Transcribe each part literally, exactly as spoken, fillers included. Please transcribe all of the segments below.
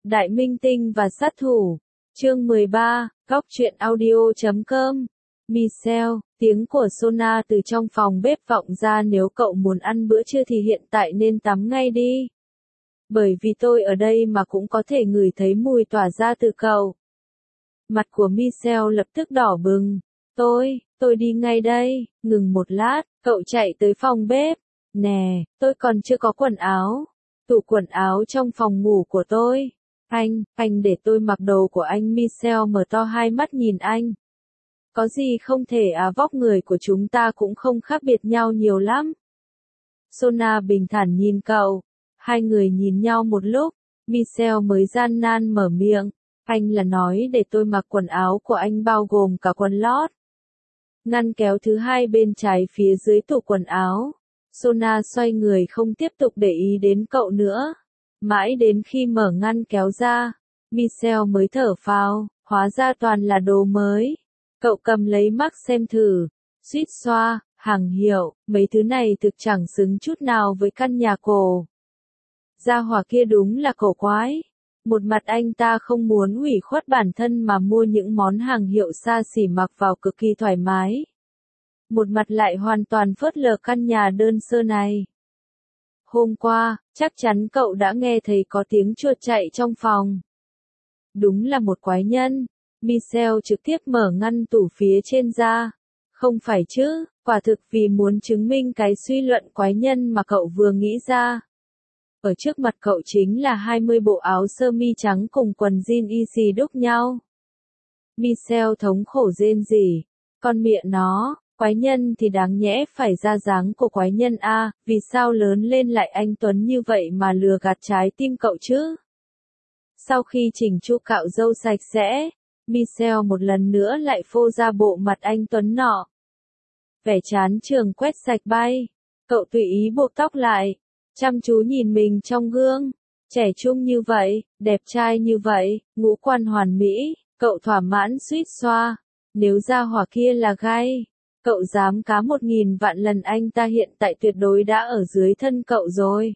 Đại minh tinh và sát thủ. Chương mười ba, góc truyện audio chấm com. Michelle, tiếng của Sona từ trong phòng bếp vọng ra, nếu cậu muốn ăn bữa trưa thì hiện tại nên tắm ngay đi. Bởi vì tôi ở đây mà cũng có thể ngửi thấy mùi tỏa ra từ cậu. Mặt của Michelle lập tức đỏ bừng. Tôi, tôi đi ngay đây, ngừng một lát, cậu chạy tới phòng bếp. Nè, tôi còn chưa có quần áo. Tủ quần áo trong phòng ngủ của tôi. Anh, anh để tôi mặc đồ của anh. Michelle mở to hai mắt nhìn anh. Có gì không thể à, vóc người của chúng ta cũng không khác biệt nhau nhiều lắm. Sona bình thản nhìn cậu. Hai người nhìn nhau một lúc, Michelle mới gian nan mở miệng. Anh là nói để tôi mặc quần áo của anh bao gồm cả quần lót. Ngăn kéo thứ hai bên trái phía dưới tủ quần áo. Sona xoay người không tiếp tục để ý đến cậu nữa. Mãi đến khi mở ngăn kéo ra, Michelle mới thở phào, hóa ra toàn là đồ mới. Cậu cầm lấy mắt xem thử, suýt xoa, hàng hiệu, mấy thứ này thực chẳng xứng chút nào với căn nhà cổ. Gia hỏa kia đúng là cổ quái. Một mặt anh ta không muốn hủy khuất bản thân mà mua những món hàng hiệu xa xỉ mặc vào cực kỳ thoải mái. Một mặt lại hoàn toàn phớt lờ căn nhà đơn sơ này. Hôm qua, chắc chắn cậu đã nghe thấy có tiếng chuột chạy trong phòng. Đúng là một quái nhân. Michelle trực tiếp mở ngăn tủ phía trên ra. Không phải chứ, quả thực vì muốn chứng minh cái suy luận quái nhân mà cậu vừa nghĩ ra. Ở trước mặt cậu chính là hai mươi bộ áo sơ mi trắng cùng quần jean y xì đúc nhau. Michelle thống khổ rên rỉ. Con mẹ nó, quái nhân thì đáng nhẽ phải ra dáng của quái nhân a, vì sao lớn lên lại anh tuấn như vậy mà lừa gạt trái tim cậu chứ? Sau khi chỉnh chu cạo râu sạch sẽ, Michelle một lần nữa lại phô ra bộ mặt anh tuấn nọ. Vẻ chán trường quét sạch bay. Cậu tùy ý buộc tóc lại, chăm chú nhìn mình trong gương. Trẻ trung như vậy, đẹp trai như vậy, ngũ quan hoàn mỹ, cậu thỏa mãn suýt xoa. Nếu gia hỏa kia là gay, cậu dám cá một nghìn vạn lần anh ta hiện tại tuyệt đối đã ở dưới thân cậu rồi.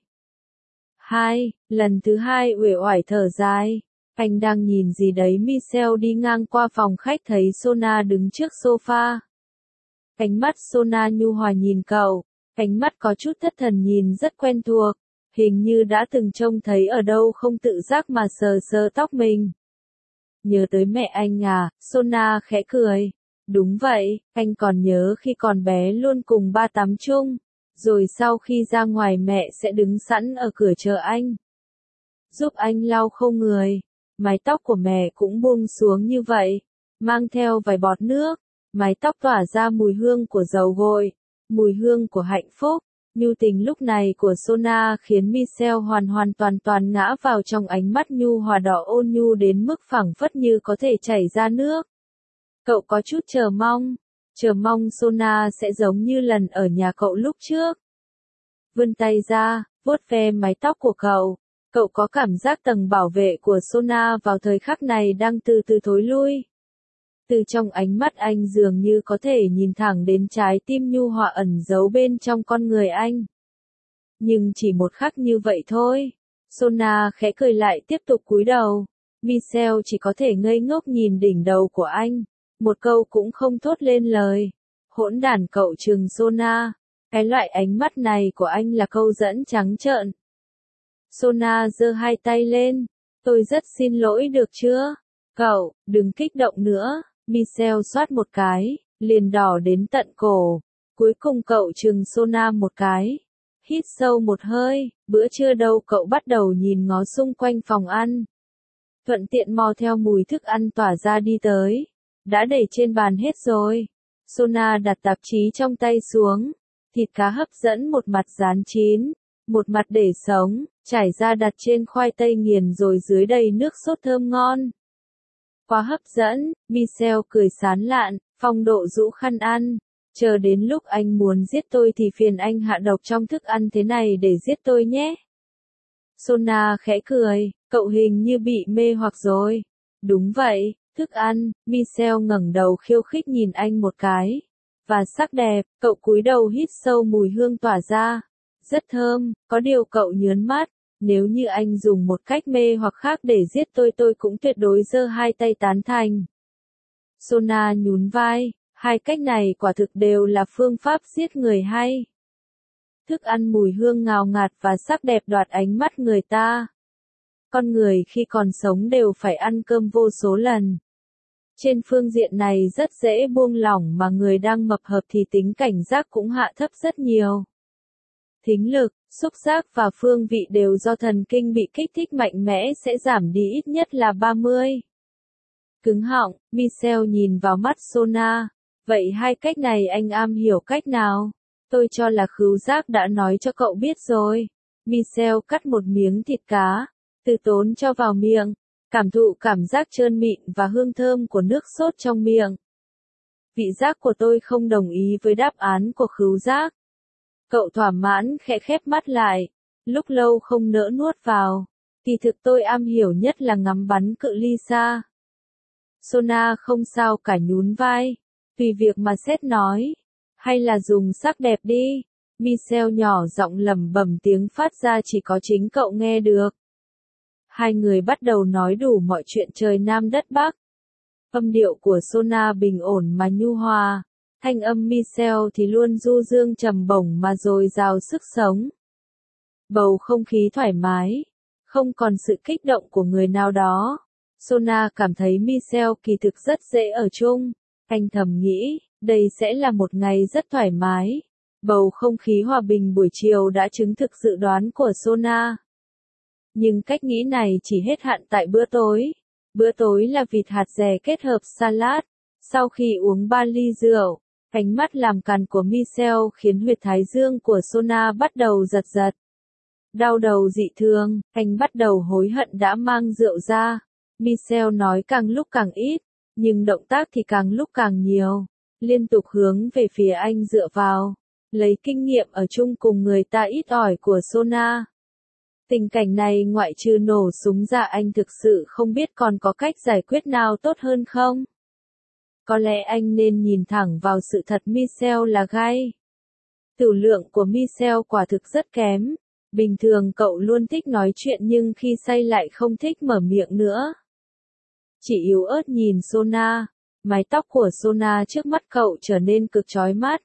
Hai, lần thứ hai uể oải thở dài. Anh đang nhìn gì đấy? Michelle đi ngang qua phòng khách thấy Sona đứng trước sofa. Ánh mắt Sona nhu hòa nhìn cậu, ánh mắt có chút thất thần nhìn rất quen thuộc, hình như đã từng trông thấy ở đâu, không tự giác mà sờ sờ tóc mình. Nhớ tới mẹ anh à? Sona khẽ cười. Đúng vậy, anh còn nhớ khi còn bé luôn cùng ba tắm chung, rồi sau khi ra ngoài mẹ sẽ đứng sẵn ở cửa chờ anh, giúp anh lau khô người. Mái tóc của mẹ cũng buông xuống như vậy, mang theo vài bọt nước, mái tóc tỏa ra mùi hương của dầu gội, mùi hương của hạnh phúc. Nhu tình lúc này của Sona khiến Michelle hoàn hoàn toàn toàn ngã vào trong ánh mắt nhu hòa đỏ ôn nhu đến mức phảng phất như có thể chảy ra nước. Cậu có chút chờ mong, chờ mong Sona sẽ giống như lần ở nhà cậu lúc trước. Vươn tay ra, vuốt ve mái tóc của cậu. Cậu có cảm giác tầng bảo vệ của Sona vào thời khắc này đang từ từ thối lui. Từ trong ánh mắt anh dường như có thể nhìn thẳng đến trái tim nhu hòa ẩn giấu bên trong con người anh. Nhưng chỉ một khắc như vậy thôi. Sona khẽ cười lại tiếp tục cúi đầu. Michelle chỉ có thể ngây ngốc nhìn đỉnh đầu của anh. Một câu cũng không thốt lên lời. Hỗn đản, cậu trừng Sona. Cái loại ánh mắt này của anh là câu dẫn trắng trợn. Sona giơ hai tay lên. Tôi rất xin lỗi được chưa? Cậu, đừng kích động nữa. Michelle xoát một cái, liền đỏ đến tận cổ. Cuối cùng cậu trừng Sona một cái. Hít sâu một hơi, bữa trưa đâu, cậu bắt đầu nhìn ngó xung quanh phòng ăn. Thuận tiện mò theo mùi thức ăn tỏa ra đi tới. Đã để trên bàn hết rồi. Sona đặt tạp chí trong tay xuống. Thịt cá hấp dẫn, một mặt rán chín, một mặt để sống, trải ra đặt trên khoai tây nghiền rồi dưới đầy nước sốt thơm ngon. Quá hấp dẫn, Michelle cười sán lạn, phong độ rũ khăn ăn. Chờ đến lúc anh muốn giết tôi thì phiền anh hạ độc trong thức ăn thế này để giết tôi nhé. Sona khẽ cười, cậu hình như bị mê hoặc rồi. Đúng vậy, thức ăn. Michelle ngẩng đầu khiêu khích nhìn anh một cái. Và sắc đẹp, cậu cúi đầu hít sâu mùi hương tỏa ra. Rất thơm, có điều cậu nhớn mắt. Nếu như anh dùng một cách mê hoặc khác để giết tôi tôi cũng tuyệt đối giơ hai tay tán thành. Sona nhún vai, hai cách này quả thực đều là phương pháp giết người hay. Thức ăn mùi hương ngào ngạt và sắc đẹp đoạt ánh mắt người ta. Con người khi còn sống đều phải ăn cơm vô số lần. Trên phương diện này rất dễ buông lỏng mà người đang mập hợp thì tính cảnh giác cũng hạ thấp rất nhiều. Thính lực, xúc giác và phương vị đều do thần kinh bị kích thích mạnh mẽ sẽ giảm đi ít nhất là ba mươi. Cứng họng, Michelle nhìn vào mắt Sona. Vậy hai cách này anh am hiểu cách nào? Tôi cho là khứu giác đã nói cho cậu biết rồi. Michelle cắt một miếng thịt cá, từ tốn cho vào miệng, cảm thụ cảm giác trơn mịn và hương thơm của nước sốt trong miệng. Vị giác của tôi không đồng ý với đáp án của khứu giác. Cậu thỏa mãn khẽ khép mắt lại, lúc lâu không nỡ nuốt vào. Kỳ thực tôi am hiểu nhất là ngắm bắn cự ly xa. Sona không sao cả nhún vai. Tùy việc mà xét nói. Hay là dùng sắc đẹp đi. Michelle nhỏ giọng lẩm bẩm tiếng phát ra chỉ có chính cậu nghe được. Hai người bắt đầu nói đủ mọi chuyện trời Nam đất Bắc. Âm điệu của Sona bình ổn mà nhu hòa. Thanh âm Michelle thì luôn du dương trầm bổng mà dồi dào sức sống. Bầu không khí thoải mái. Không còn sự kích động của người nào đó. Sona cảm thấy Michelle kỳ thực rất dễ ở chung. Anh thầm nghĩ, đây sẽ là một ngày rất thoải mái. Bầu không khí hòa bình buổi chiều đã chứng thực dự đoán của Sona. Nhưng cách nghĩ này chỉ hết hạn tại bữa tối. Bữa tối là vịt hạt dẻ kết hợp salad. Sau khi uống ba ly rượu, ánh mắt làm càn của Michelle khiến huyệt thái dương của Sona bắt đầu giật giật. Đau đầu dị thường, anh bắt đầu hối hận đã mang rượu ra. Michelle nói càng lúc càng ít, nhưng động tác thì càng lúc càng nhiều, liên tục hướng về phía anh dựa vào, lấy kinh nghiệm ở chung cùng người ta ít ỏi của Sona. Tình cảnh này ngoại trừ nổ súng ra anh thực sự không biết còn có cách giải quyết nào tốt hơn không? Có lẽ anh nên nhìn thẳng vào sự thật Michelle là gay. Tửu lượng của Michelle quả thực rất kém. Bình thường cậu luôn thích nói chuyện nhưng khi say lại không thích mở miệng nữa. Chỉ yếu ớt nhìn Sona, mái tóc của Sona trước mắt cậu trở nên cực chói mắt.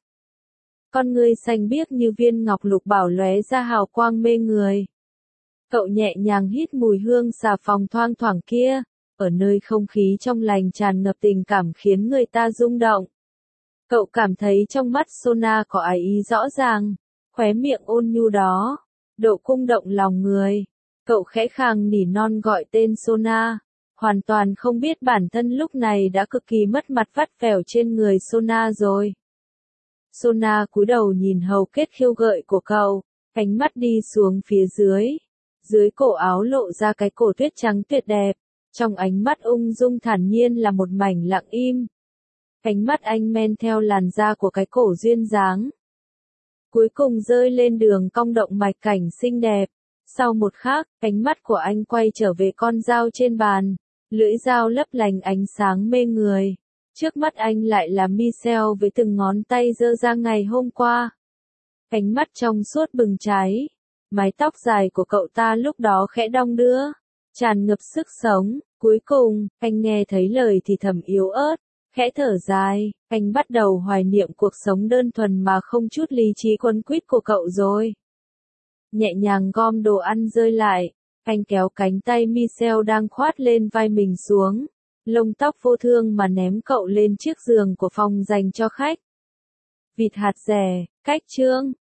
Con ngươi xanh biếc như viên ngọc lục bảo lóe ra hào quang mê người. Cậu nhẹ nhàng hít mùi hương xà phòng thoang thoảng kia, ở nơi không khí trong lành tràn ngập tình cảm khiến người ta rung động. Cậu cảm thấy trong mắt Sona có ái ý rõ ràng, khóe miệng ôn nhu đó, độ cung động lòng người. Cậu khẽ khàng nỉ non gọi tên Sona, hoàn toàn không biết bản thân lúc này đã cực kỳ mất mặt vắt vẻo trên người Sona rồi. Sona cúi đầu nhìn hầu kết khiêu gợi của cậu, ánh mắt đi xuống phía dưới. Dưới cổ áo lộ ra cái cổ tuyết trắng tuyệt đẹp, trong ánh mắt ung dung thản nhiên là một mảnh lặng im. Ánh mắt anh men theo làn da của cái cổ duyên dáng. Cuối cùng rơi lên đường cong động mạch cảnh xinh đẹp. Sau một khắc, ánh mắt của anh quay trở về con dao trên bàn, lưỡi dao lấp lánh ánh sáng mê người. Trước mắt anh lại là Michelle với từng ngón tay giơ ra ngày hôm qua. Ánh mắt trong suốt bừng cháy. Mái tóc dài của cậu ta lúc đó khẽ đong đưa, tràn ngập sức sống. Cuối cùng, anh nghe thấy lời thì thầm yếu ớt, khẽ thở dài. Anh bắt đầu hoài niệm cuộc sống đơn thuần mà không chút lý trí quấn quýt của cậu rồi. Nhẹ nhàng gom đồ ăn rơi lại, anh kéo cánh tay Michelle đang khoát lên vai mình xuống, lông tóc vô thương mà ném cậu lên chiếc giường của phòng dành cho khách. Vịt hạt dẻ, cách chương